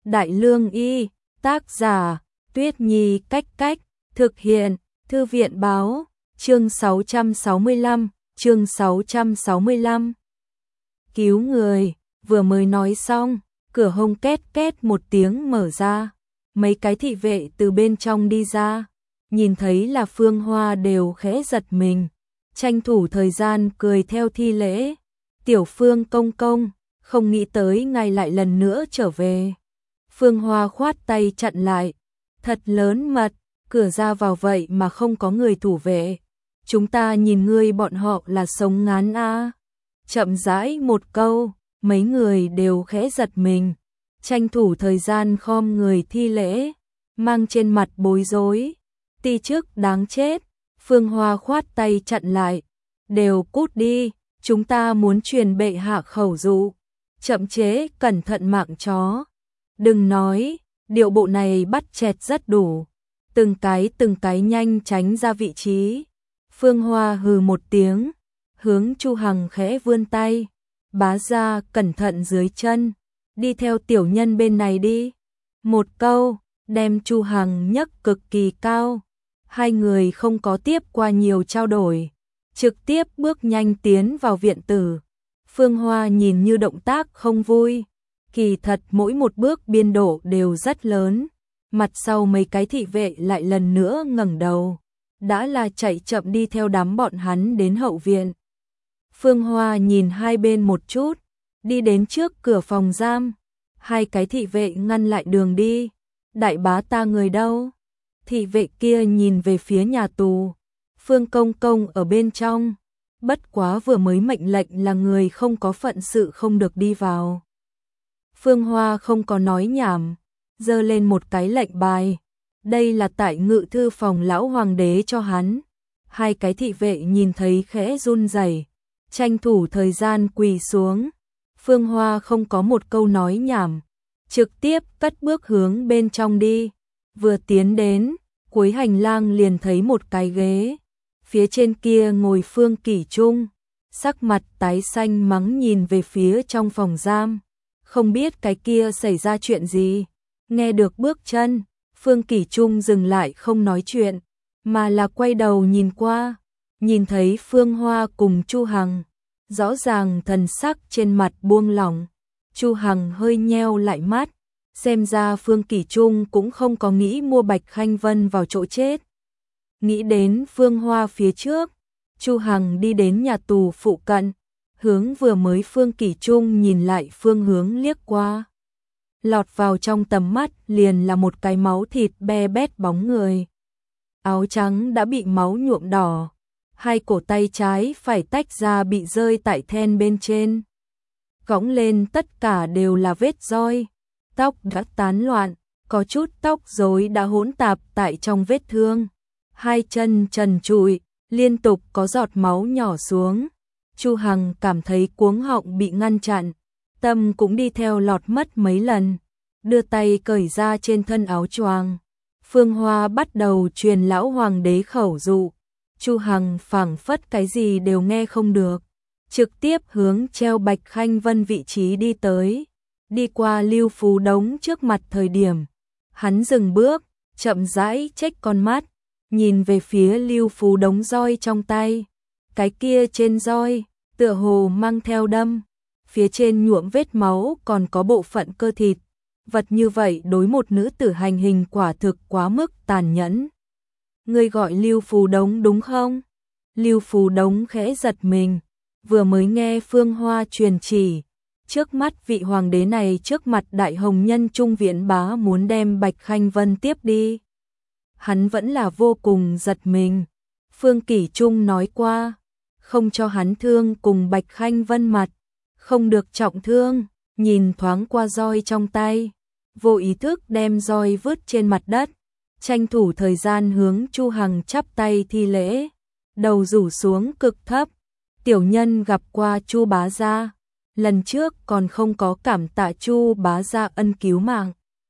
Đại Lương Y, tác giả, Tuyết Nhi Cách Cách, thực hiện, Thư viện Báo, chương 665, chương 665. Cứu người, vừa mới nói xong, cửa hông két két một tiếng mở ra, mấy cái thị vệ từ bên trong đi ra, nhìn thấy là Phương Hoa đều khẽ giật mình, tranh thủ thời gian cười theo thi lễ. Tiểu Phương công công, không nghĩ tới ngài lại lần nữa trở về. Phương Hoa khoát tay chặn lại, thật lớn mật, cửa ra vào vậy mà không có người thủ vệ. Chúng ta nhìn ngươi bọn họ là sống ngán a. Chậm rãi một câu, mấy người đều khẽ giật mình, tranh thủ thời gian khom người thi lễ, mang trên mặt bối rối. Ti chức đáng chết, Phương Hoa khoát tay chặn lại, đều cút đi, chúng ta muốn truyền bệ hạ khẩu dụ, chậm chế cẩn thận mạng chó. Đừng nói, điệu bộ này bắt chẹt rất đủ, từng cái nhanh tránh ra vị trí. Phương Hoa hừ một tiếng, hướng Chu Hằng khẽ vươn tay, bá ra cẩn thận dưới chân, đi theo tiểu nhân bên này đi. Một câu, đem Chu Hằng nhấc cực kỳ cao, hai người không có tiếp qua nhiều trao đổi, trực tiếp bước nhanh tiến vào viện tử. Phương Hoa nhìn như động tác không vui, kỳ thật mỗi một bước biên độ đều rất lớn. Mặt sau mấy cái thị vệ lại lần nữa ngẩng đầu, đã là chạy chậm đi theo đám bọn hắn đến hậu viện. Phương Hoa nhìn hai bên một chút, đi đến trước cửa phòng giam, hai cái thị vệ ngăn lại đường đi. Đại bá ta người đâu? Thị vệ kia nhìn về phía nhà tù, Phương công công ở bên trong, bất quá vừa mới mệnh lệnh là người không có phận sự không được đi vào. Phương Hoa không có nói nhảm, giơ lên một cái lệnh bài, đây là tại ngự thư phòng lão hoàng đế cho hắn. Hai cái thị vệ nhìn thấy khẽ run rẩy, tranh thủ thời gian quỳ xuống. Phương Hoa không có một câu nói nhảm, trực tiếp cất bước hướng bên trong đi. Vừa tiến đến, cuối hành lang liền thấy một cái ghế, phía trên kia ngồi Phương Kỷ Trung, sắc mặt tái xanh mắng nhìn về phía trong phòng giam, không biết cái kia xảy ra chuyện gì. Nghe được bước chân, Phương Kỷ Trung dừng lại không nói chuyện, mà là quay đầu nhìn qua, nhìn thấy Phương Hoa cùng Chu Hằng, rõ ràng thần sắc trên mặt buông lỏng. Chu Hằng hơi nheo lại mắt, xem ra Phương Kỷ Trung cũng không có nghĩ mua Bạch Khanh Vân vào chỗ chết. Nghĩ đến Phương Hoa phía trước, Chu Hằng đi đến nhà tù phụ cận, hướng vừa mới Phương Kỷ Trung nhìn lại phương hướng liếc qua. Lọt vào trong tầm mắt liền là một cái máu thịt be bét bóng người. Áo trắng đã bị máu nhuộm đỏ, hai cổ tay trái phải tách ra bị rơi tại then bên trên. Cõng lên tất cả đều là vết roi, tóc đã tán loạn, có chút tóc rối đã hỗn tạp tại trong vết thương. Hai chân trần trụi, liên tục có giọt máu nhỏ xuống. Chu Hằng cảm thấy cuống họng bị ngăn chặn, tâm cũng đi theo lọt mất mấy lần, đưa tay cởi ra trên thân áo choàng. Phương Hoa bắt đầu truyền lão hoàng đế khẩu dụ, Chu Hằng phảng phất cái gì đều nghe không được, trực tiếp hướng treo Bạch Khanh Vân vị trí đi tới. Đi qua Lưu Phú Đống trước mặt thời điểm, hắn dừng bước, chậm rãi chếch con mắt, nhìn về phía Lưu Phú Đống roi trong tay. Cái kia trên roi, tựa hồ mang theo đâm, phía trên nhuộm vết máu còn có bộ phận cơ thịt. Vật như vậy đối một nữ tử hành hình quả thực quá mức tàn nhẫn. Ngươi gọi Lưu Phú Đống đúng không? Lưu Phú Đống khẽ giật mình, vừa mới nghe Phương Hoa truyền chỉ, trước mắt vị hoàng đế này trước mặt đại hồng nhân Trung Viễn Bá muốn đem Bạch Khanh Vân tiếp đi. Hắn vẫn là vô cùng giật mình. Phương Kỷ Trung nói qua, không cho hắn thương cùng Bạch Khanh Vân mặt, không được trọng thương. Nhìn thoáng qua roi trong tay, vô ý thức đem roi vứt trên mặt đất, tranh thủ thời gian hướng Chu Hằng chắp tay thi lễ, đầu rủ xuống cực thấp. Tiểu nhân gặp qua Chu bá gia, lần trước còn không có cảm tạ Chu bá gia ân cứu mạng.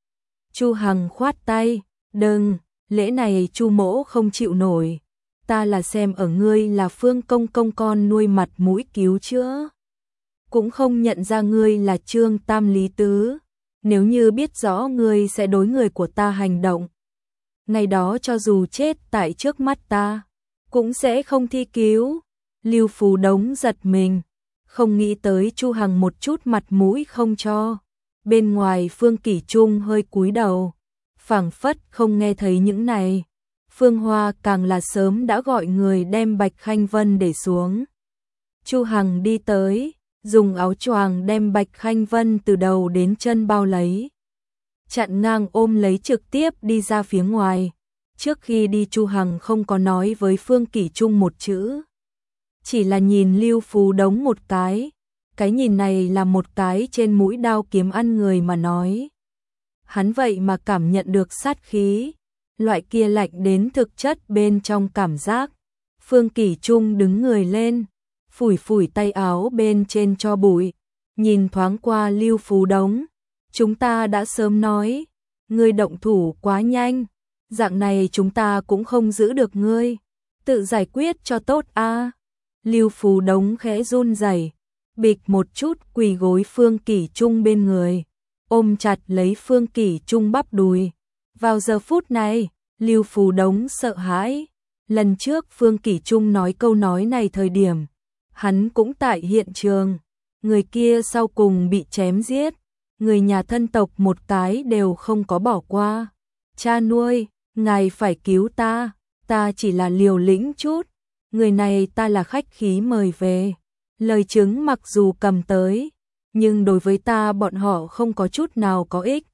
Chu Hằng khoát tay, đừng, lễ này Chu mỗ không chịu nổi, ta là xem ở ngươi là Phương công công con nuôi mặt mũi cứu chữa, cũng không nhận ra ngươi là Trương Tam Lý Tứ. nếu như biết rõ ngươi sẽ đối người của ta hành động, ngày đó cho dù chết tại trước mắt ta, cũng sẽ không thi cứu. Lưu Phú Đống giật mình, không nghĩ tới Chu Hằng một chút mặt mũi không cho. Bên ngoài Phương Kỷ Trung hơi cúi đầu, phảng phất không nghe thấy những này. Phương Hoa càng là sớm đã gọi người đem Bạch Khanh Vân để xuống. Chu Hằng đi tới, dùng áo choàng đem Bạch Khanh Vân từ đầu đến chân bao lấy, chặn ngang ôm lấy trực tiếp đi ra phía ngoài. Trước khi đi Chu Hằng không có nói với Phương Kỷ Trung một chữ, chỉ là nhìn Lưu Phú Đống một cái nhìn này là một cái trên mũi đao kiếm ăn người mà nói. Hắn vậy mà cảm nhận được sát khí, loại kia lạnh đến thực chất bên trong cảm giác. Phương Kỷ Trung đứng người lên, phủi phủi tay áo bên trên cho bụi, nhìn thoáng qua Lưu Phú Đống. Chúng ta đã sớm nói, ngươi động thủ quá nhanh, dạng này chúng ta cũng không giữ được ngươi, tự giải quyết cho tốt a. Lưu Phú Đống khẽ run rẩy, bịch một chút quỳ gối Phương Kỷ Trung bên người, ôm chặt lấy Phương Kỷ Trung bắp đùi. Vào giờ phút này, Lưu Phú Đống sợ hãi. Lần trước Phương Kỷ Trung nói câu nói này thời điểm, hắn cũng tại hiện trường. Người kia sau cùng bị chém giết, người nhà thân tộc một cái đều không có bỏ qua. Cha nuôi, ngài phải cứu ta chỉ là liều lĩnh chút. Người này ta là khách khí mời về. Lời chứng mặc dù cầm tới, nhưng đối với ta bọn họ không có chút nào có ích.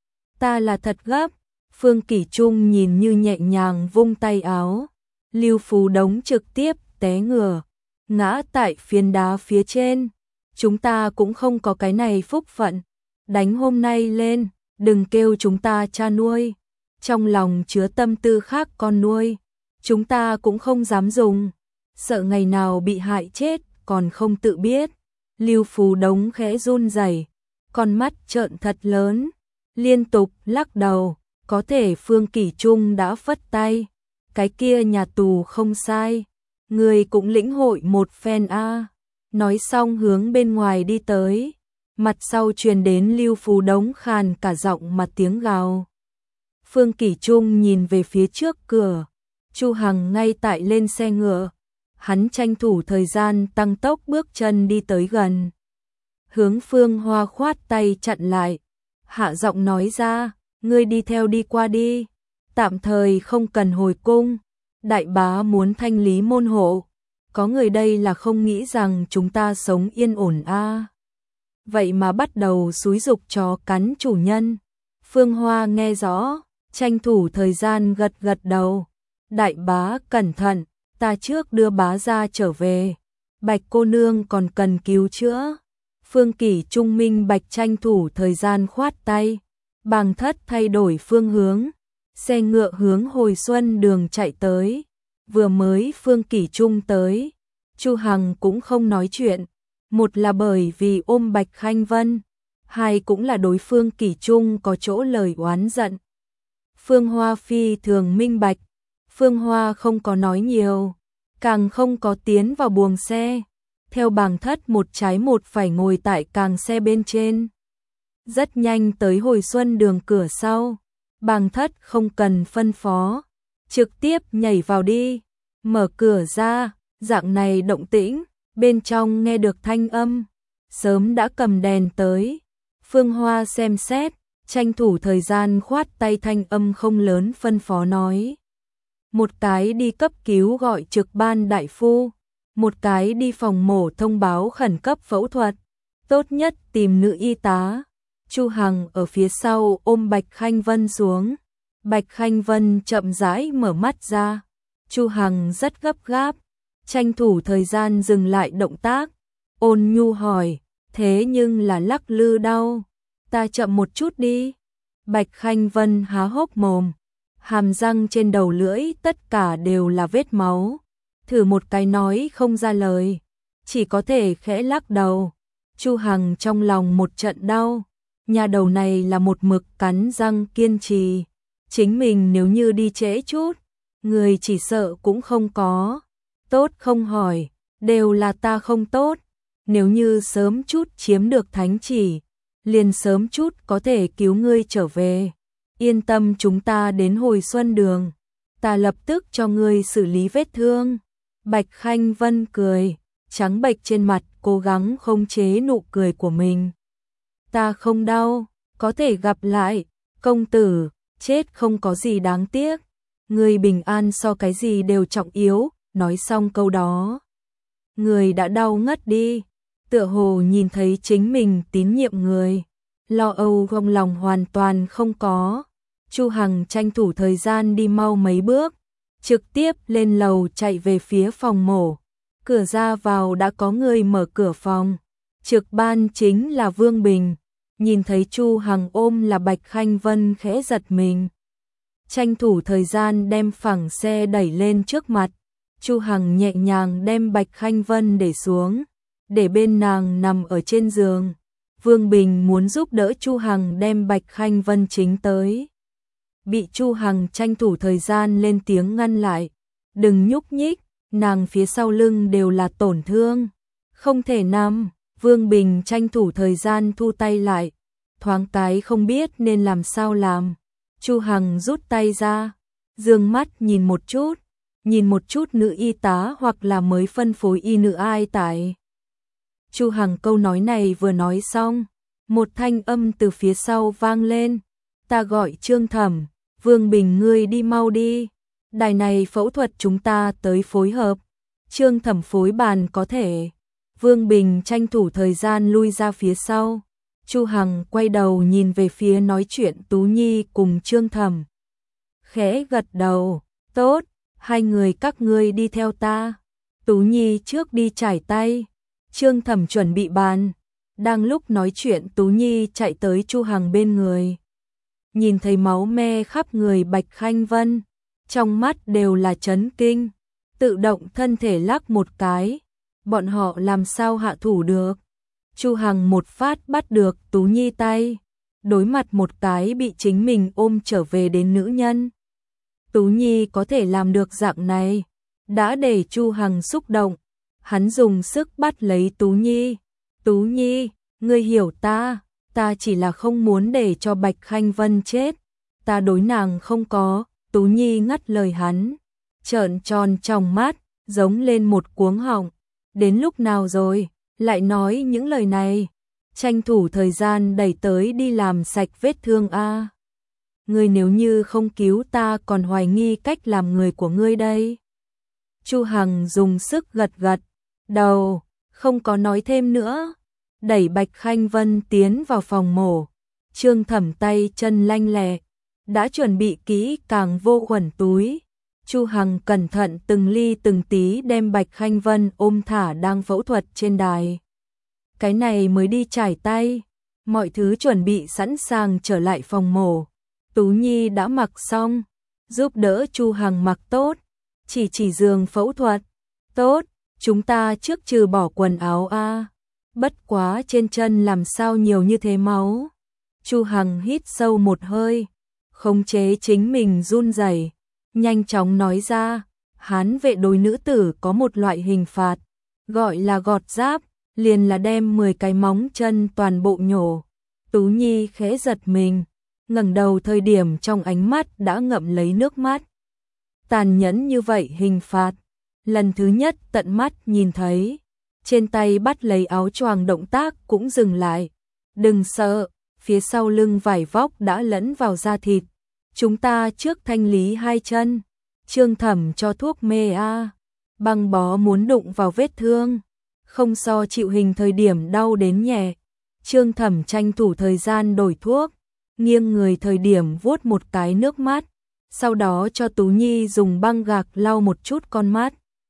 Ta là thật gấp. Phương Kỷ Trung nhìn như nhẹ nhàng vung tay áo. Lưu Phú Đống trực tiếp té ngửa, ngã tại phiến đá phía trên. Chúng ta cũng không có cái này phúc phận. Đánh hôm nay lên, đừng kêu chúng ta cha nuôi. Trong lòng chứa tâm tư khác con nuôi, chúng ta cũng không dám dùng. Sợ ngày nào bị hại chết còn không tự biết. Lưu Phú Đống khẽ run rẩy, con mắt trợn thật lớn, liên tục lắc đầu. Có thể Phương Kỷ Trung đã phất tay, cái kia nhà tù không sai, người cũng lĩnh hội một phen a. Nói xong hướng bên ngoài đi tới, mặt sau truyền đến Lưu Phú Đống khàn cả giọng mà tiếng gào. Phương Kỷ Trung nhìn về phía trước cửa, Chu Hằng ngay tại lên xe ngựa, hắn tranh thủ thời gian tăng tốc bước chân đi tới gần. Hướng Phương Hoa khoát tay chặn lại, hạ giọng nói ra, ngươi đi theo đi qua đi, tạm thời không cần hồi cung, đại bá muốn thanh lý môn hộ, có người đây là không nghĩ rằng chúng ta sống yên ổn a. Vậy mà bắt đầu xúi giục chó cắn chủ nhân. Phương Hoa nghe rõ, tranh thủ thời gian gật gật đầu. Đại bá cẩn thận, ta trước đưa bá ra trở về. Bạch cô nương còn cần cứu chữa. Phương Kỷ Trung minh bạch tranh thủ thời gian khoát tay. Bàng Thất thay đổi phương hướng, xe ngựa hướng Hồi Xuân đường chạy tới. Vừa mới Phương Kỷ Trung tới, Chu Hằng cũng không nói chuyện. Một là bởi vì ôm Bạch Khanh Vân, hai cũng là đối phương Kỷ Trung có chỗ lời oán giận. Phương Hoa phi thường minh bạch, Phương Hoa không có nói nhiều, càng không có tiến vào buồng xe. Theo Bàng Thất một trái một phải ngồi tại càng xe bên trên. Rất nhanh tới Hồi Xuân đường cửa sau, Bàng Thất không cần phân phó, trực tiếp nhảy vào đi, mở cửa ra, dạng này động tĩnh, bên trong nghe được thanh âm, sớm đã cầm đèn tới. Phương Hoa xem xét, tranh thủ thời gian khoát tay, thanh âm không lớn phân phó nói. Một cái đi cấp cứu gọi trực ban đại phu, một cái đi phòng mổ thông báo khẩn cấp phẫu thuật, tốt nhất tìm nữ y tá. Chu Hằng ở phía sau ôm Bạch Khanh Vân xuống. Bạch Khanh Vân chậm rãi mở mắt ra. Chu Hằng rất gấp gáp, tranh thủ thời gian dừng lại động tác, ôn nhu hỏi, thế nhưng là lắc lư đau, ta chậm một chút đi. Bạch Khanh Vân há hốc mồm, hàm răng trên đầu lưỡi tất cả đều là vết máu, thử một cái nói không ra lời, chỉ có thể khẽ lắc đầu. Chu Hằng trong lòng một trận đau, nhà đầu này là một mực cắn răng kiên trì, chính mình nếu như đi trễ chút, người chỉ sợ cũng không có. Tốt không hỏi, đều là ta không tốt, nếu như sớm chút chiếm được thánh chỉ, liền sớm chút có thể cứu ngươi trở về. Yên tâm, chúng ta đến hồi xuân đường, ta lập tức cho ngươi xử lý vết thương. Bạch Khanh Vân cười, trắng bệch trên mặt, cố gắng khống chế nụ cười của mình. Ta không đau, có thể gặp lại, công tử, chết không có gì đáng tiếc. Người bình an so cái gì đều trọng yếu. Nói xong câu đó, người đã đau ngất đi, tựa hồ nhìn thấy chính mình tín nhiệm người, lo âu trong lòng hoàn toàn không có. Chu Hằng tranh thủ thời gian đi mau mấy bước, trực tiếp lên lầu chạy về phía phòng mổ. Cửa ra vào đã có người mở cửa phòng, trực ban chính là Vương Bình. Nhìn thấy Chu Hằng ôm là Bạch Khanh Vân khẽ giật mình, tranh thủ thời gian đem phẳng xe đẩy lên trước mặt. Chu Hằng nhẹ nhàng đem Bạch Khanh Vân để xuống, để bên nàng nằm ở trên giường. Vương Bình muốn giúp đỡ Chu Hằng đem Bạch Khanh Vân chính tới, bị Chu Hằng tranh thủ thời gian lên tiếng ngăn lại. Đừng nhúc nhích, nàng phía sau lưng đều là tổn thương, không thể nằm. Vương Bình tranh thủ thời gian thu tay lại, thoáng cái không biết nên làm sao làm. Chu Hằng rút tay ra, dương mắt nhìn một chút nữ y tá hoặc là mới phân phối y nữ ai tại. Chu Hằng câu nói này vừa nói xong, một thanh âm từ phía sau vang lên, ta gọi Trương Thẩm. Vương Bình, ngươi đi mau đi, đài này phẫu thuật chúng ta tới phối hợp. Trương Thẩm phối bàn có thể. Vương Bình tranh thủ thời gian lui ra phía sau. Chu Hằng quay đầu nhìn về phía nói chuyện Tú Nhi cùng Trương Thẩm, khẽ gật đầu, tốt, hai người các ngươi đi theo ta. Tú Nhi trước đi chải tay, Trương Thẩm chuẩn bị bàn. Đang lúc nói chuyện, Tú Nhi chạy tới Chu Hằng bên người, nhìn thấy máu me khắp người Bạch Khanh Vân, trong mắt đều là chấn kinh, tự động thân thể lắc một cái. Bọn họ làm sao hạ thủ được? Chu Hằng một phát bắt được Tú Nhi tay, đối mặt một cái bị chính mình ôm trở về đến nữ nhân. Tú Nhi có thể làm được dạng này, đã để Chu Hằng xúc động. Hắn dùng sức bắt lấy Tú Nhi. Tú Nhi, ngươi hiểu ta chỉ là không muốn để cho Bạch Khanh Vân chết, ta đối nàng không có. Tú Nhi ngắt lời hắn, trợn tròn tròng mắt, giống lên một cuống họng. Đến lúc nào rồi, lại nói những lời này, tranh thủ thời gian đẩy tới đi làm sạch vết thương a. Ngươi nếu như không cứu ta còn hoài nghi cách làm người của ngươi đây. Chu Hằng dùng sức gật gật đầu, không có nói thêm nữa, đẩy Bạch Khanh Vân tiến vào phòng mổ. Trương Thẩm tay chân lanh lẹ, đã chuẩn bị kỹ càng vô khuẩn túi. Chu Hằng cẩn thận từng ly từng tí đem Bạch Khanh Vân ôm thả đang phẫu thuật trên đài. Cái này mới đi chải tay, mọi thứ chuẩn bị sẵn sàng trở lại phòng mổ. Tú Nhi đã mặc xong, giúp đỡ Chu Hằng mặc tốt, chỉ giường phẫu thuật. Tốt, chúng ta trước trừ bỏ quần áo a. Bất quá trên chân làm sao nhiều như thế máu. Chu Hằng hít sâu một hơi, khống chế chính mình run rẩy, nhanh chóng nói ra, Hán vệ đối nữ tử có một loại hình phạt, gọi là gọt giáp, liền là đem 10 cái móng chân toàn bộ nhổ. Tú Nhi khẽ giật mình, ngẩng đầu thời điểm trong ánh mắt đã ngậm lấy nước mắt. Tàn nhẫn như vậy hình phạt, lần thứ nhất tận mắt nhìn thấy. Trên tay bắt lấy áo choàng động tác cũng dừng lại. Đừng sợ, phía sau lưng vải vóc đã lẫn vào da thịt. Chúng ta trước thanh lý hai chân. Trương Thẩm cho thuốc mê a, băng bó muốn đụng vào vết thương, không so chịu hình thời điểm đau đến nhẹ. Trương Thẩm tranh thủ thời gian đổi thuốc, nghiêng người thời điểm vuốt một cái nước mắt, sau đó cho Tú Nhi dùng băng gạc lau một chút con mắt.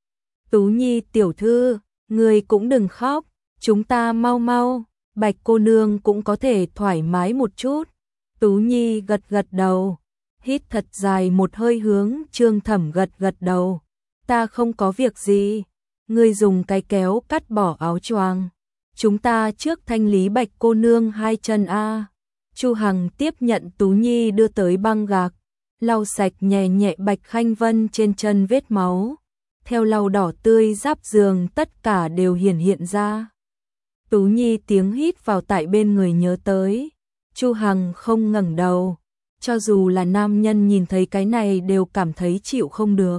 Tú Nhi tiểu thư, người cũng đừng khóc, chúng ta mau mau, Bạch cô nương cũng có thể thoải mái một chút. Tú Nhi gật gật đầu, hít thật dài một hơi hướng Trương Thẩm gật gật đầu. Ta không có việc gì, ngươi dùng cái kéo cắt bỏ áo choàng. Chúng ta trước thanh lý Bạch cô nương hai chân a. Chu Hằng tiếp nhận Tú Nhi đưa tới băng gạc, lau sạch nhẹ nhẹ Bạch Khanh Vân trên chân vết máu. Theo lau đỏ tươi giáp giường tất cả đều hiển hiện ra. Tú Tú Nhi tiếng hít vào tại bên người nhớ tới. Chu Hằng không ngẩng đầu. Cho dù là nam nhân nhìn thấy cái này đều cảm thấy chịu không được.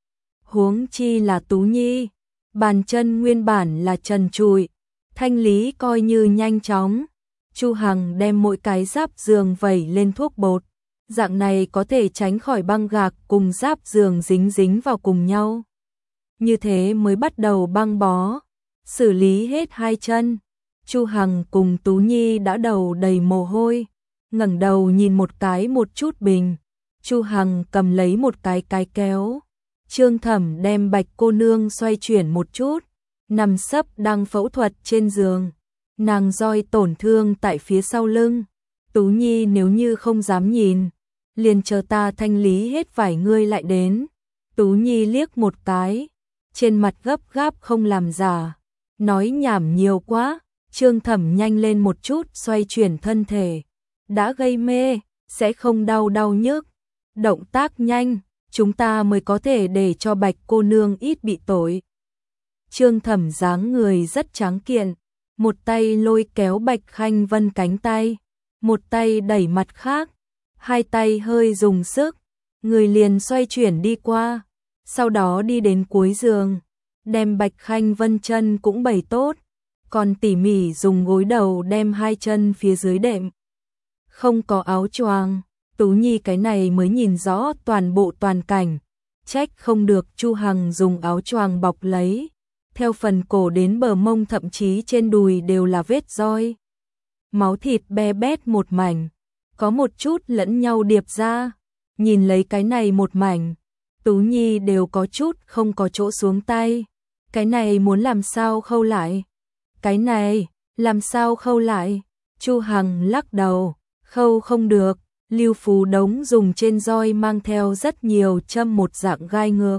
Huống chi là Tú Nhi. Bàn chân nguyên bản là trần trụi. Thanh lý coi như nhanh chóng. Chu Hằng đem mỗi cái giáp giường vẩy lên thuốc bột. Dạng này có thể tránh khỏi băng gạc cùng giáp giường dính dính vào cùng nhau. Như thế mới bắt đầu băng bó. Xử lý hết hai chân. Chu Hằng cùng Tú Nhi đã đầu đầy mồ hôi. Ngẩng đầu nhìn một cái một chút bình. Chu Hằng cầm lấy một cái kéo. Trương Thẩm đem Bạch cô nương xoay chuyển một chút. Nằm sấp đang phẫu thuật trên giường. Nàng roi tổn thương tại phía sau lưng. Tú Nhi nếu như không dám nhìn, liền chờ ta thanh lý hết vải ngươi lại đến. Tú Nhi liếc một cái, trên mặt gấp gáp không làm giả. Nói nhảm nhiều quá. Trương Thẩm nhanh lên một chút xoay chuyển thân thể. Đã gây mê, sẽ không đau nhức. Động tác nhanh, chúng ta mới có thể để cho Bạch cô nương ít bị tội. Trương Thẩm dáng người rất tráng kiện. Một tay lôi kéo Bạch Khanh Vân cánh tay. Một tay đẩy mặt khác. Hai tay hơi dùng sức. Người liền xoay chuyển đi qua. Sau đó đi đến cuối giường. Đem Bạch Khanh Vân chân cũng bày tốt. Còn tỉ mỉ dùng gối đầu đem hai chân phía dưới đệm. Không có áo choàng. Tú Nhi cái này mới nhìn rõ toàn bộ toàn cảnh. Trách không được Chu Hằng dùng áo choàng bọc lấy. Theo phần cổ đến bờ mông thậm chí trên đùi đều là vết roi. Máu thịt be bét một mảnh. Có một chút lẫn nhau điệp ra. Nhìn lấy cái này một mảnh. Tú Nhi đều có chút không có chỗ xuống tay. Cái này muốn làm sao khâu lại? Cái này, làm sao khâu lại? Chu Hằng lắc đầu, khâu không được. Lưu Phú Đống dùng trên roi mang theo rất nhiều châm một dạng gai ngược.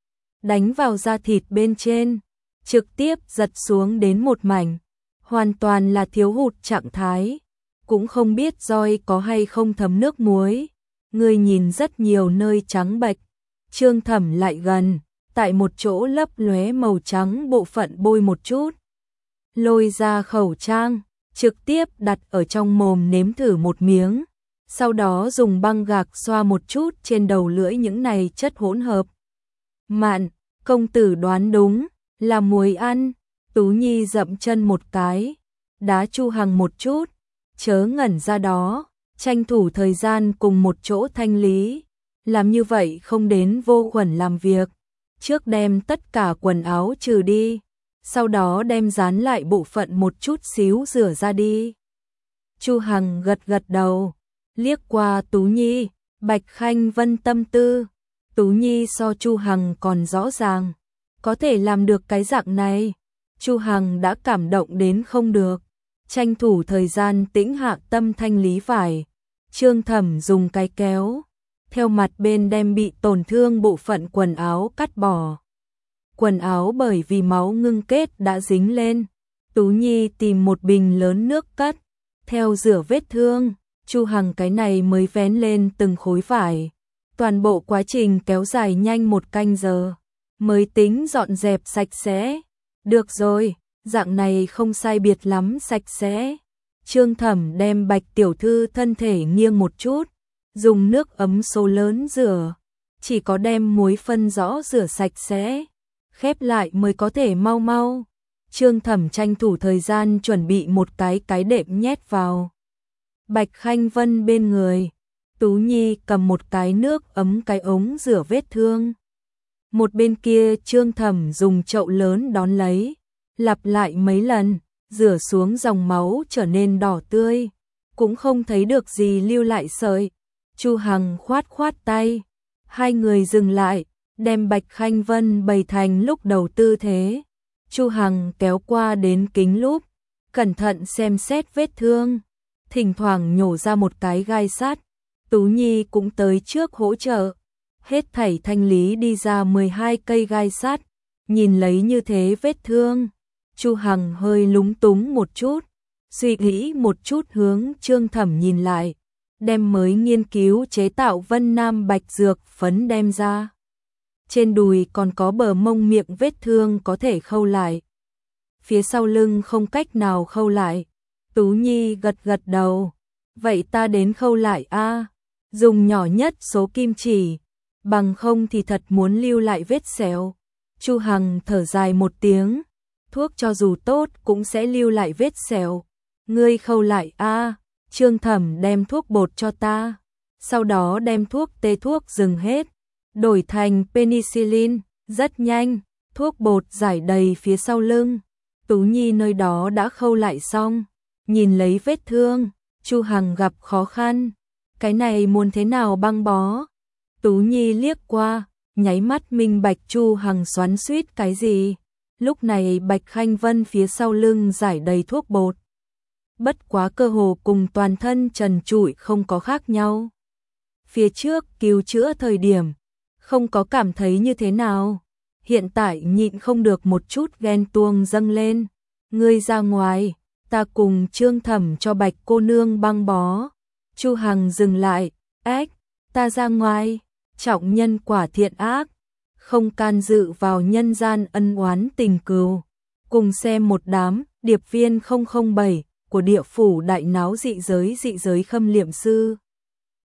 Đánh vào da thịt bên trên, trực tiếp giật xuống đến một mảnh. Hoàn toàn là thiếu hụt trạng thái. Cũng không biết roi có hay không thấm nước muối. Người nhìn rất nhiều nơi trắng bệch. Trương Thẩm lại gần, tại một chỗ lấp lóe màu trắng bộ phận bôi một chút. Lôi ra khẩu trang, trực tiếp đặt ở trong mồm nếm thử một miếng. Sau đó dùng băng gạc xoa một chút trên đầu lưỡi những này chất hỗn hợp. Mạn, công tử đoán đúng, là muối ăn. Tú Nhi dậm chân một cái, đá Chu Hằng một chút, chớ ngẩn ra đó, tranh thủ thời gian cùng một chỗ thanh lý. Làm như vậy không đến vô khuẩn làm việc. Trước đem tất cả quần áo trừ đi, sau đó đem dán lại bộ phận một chút xíu rửa ra đi. Chu Hằng gật gật đầu, liếc qua Tú Nhi, Bạch Khanh Vân tâm tư. Tú Nhi so Chu Hằng còn rõ ràng, có thể làm được cái dạng này. Chu Hằng đã cảm động đến không được, tranh thủ thời gian tĩnh hạ tâm thanh lý vải. Trương Thẩm dùng cái kéo, theo mặt bên đem bị tổn thương bộ phận quần áo cắt bỏ. Quần áo bởi vì máu ngưng kết đã dính lên. Tú Nhi tìm một bình lớn nước cất, theo rửa vết thương. Chu Hằng cái này mới vén lên từng khối vải. Toàn bộ quá trình kéo dài nhanh 1 canh giờ, mới tính dọn dẹp sạch sẽ. Được rồi, dạng này không sai biệt lắm sạch sẽ. Trương Thẩm đem Bạch tiểu thư thân thể nghiêng một chút, dùng nước ấm số lớn rửa. Chỉ có đem muối phân rõ rửa sạch sẽ, khép lại mới có thể mau mau. Trương Thẩm tranh thủ thời gian chuẩn bị một cái đệm nhét vào Bạch Khanh Vân bên người. Tú Nhi cầm một cái nước ấm cái ống rửa vết thương. Một bên kia Trương Thẩm dùng chậu lớn đón lấy, lặp lại mấy lần, rửa xuống dòng máu trở nên đỏ tươi, cũng không thấy được gì lưu lại sợi. Chu Hằng khoát khoát tay, hai người dừng lại, đem Bạch Khanh Vân bày thành lúc đầu tư thế. Chu Hằng kéo qua đến kính lúp, cẩn thận xem xét vết thương, thỉnh thoảng nhổ ra một cái gai sắt. Tú Nhi cũng tới trước hỗ trợ, hết thảy thanh lý đi ra 12 cây gai sắt. Nhìn lấy như thế vết thương, Chu Hằng hơi lúng túng một chút, suy nghĩ một chút hướng Trương Thẩm nhìn lại, đem mới nghiên cứu chế tạo Vân Nam Bạch dược phấn đem ra. Trên đùi còn có bờ mông miệng vết thương có thể khâu lại. phía sau lưng không cách nào khâu lại. Tú Nhi gật gật đầu. Vậy ta đến khâu lại a. Dùng nhỏ nhất số kim chỉ, bằng không thì thật muốn lưu lại vết sẹo. Chu Hằng thở dài một tiếng, thuốc cho dù tốt cũng sẽ lưu lại vết sẹo. Ngươi khâu lại a. Trương Thẩm đem thuốc bột cho ta, sau đó đem thuốc tê thuốc dừng hết, đổi thành penicillin, rất nhanh, thuốc bột rải đầy phía sau lưng. Tú Nhi nơi đó đã khâu lại xong, nhìn lấy vết thương, Chu Hằng gặp khó khăn, cái này muốn thế nào băng bó? Tú Nhi liếc qua, nháy mắt minh bạch Chu Hằng xoắn xuýt cái gì. Lúc này Bạch Khanh Vân phía sau lưng rải đầy thuốc bột. Bất quá cơ hồ cùng toàn thân trần trụi không có khác nhau. Phía trước cứu chữa thời điểm, không có cảm thấy như thế nào. Hiện tại nhịn không được một chút ghen tuông dâng lên. Ngươi ra ngoài, ta cùng Trương Thẩm cho Bạch cô nương băng bó. Chu Hằng dừng lại, ếch, ta ra ngoài, trọng nhân quả thiện ác, không can dự vào nhân gian ân oán tình cừu. Cùng xem một đám điệp viên 007 của địa phủ đại náo dị giới khâm liệm sư.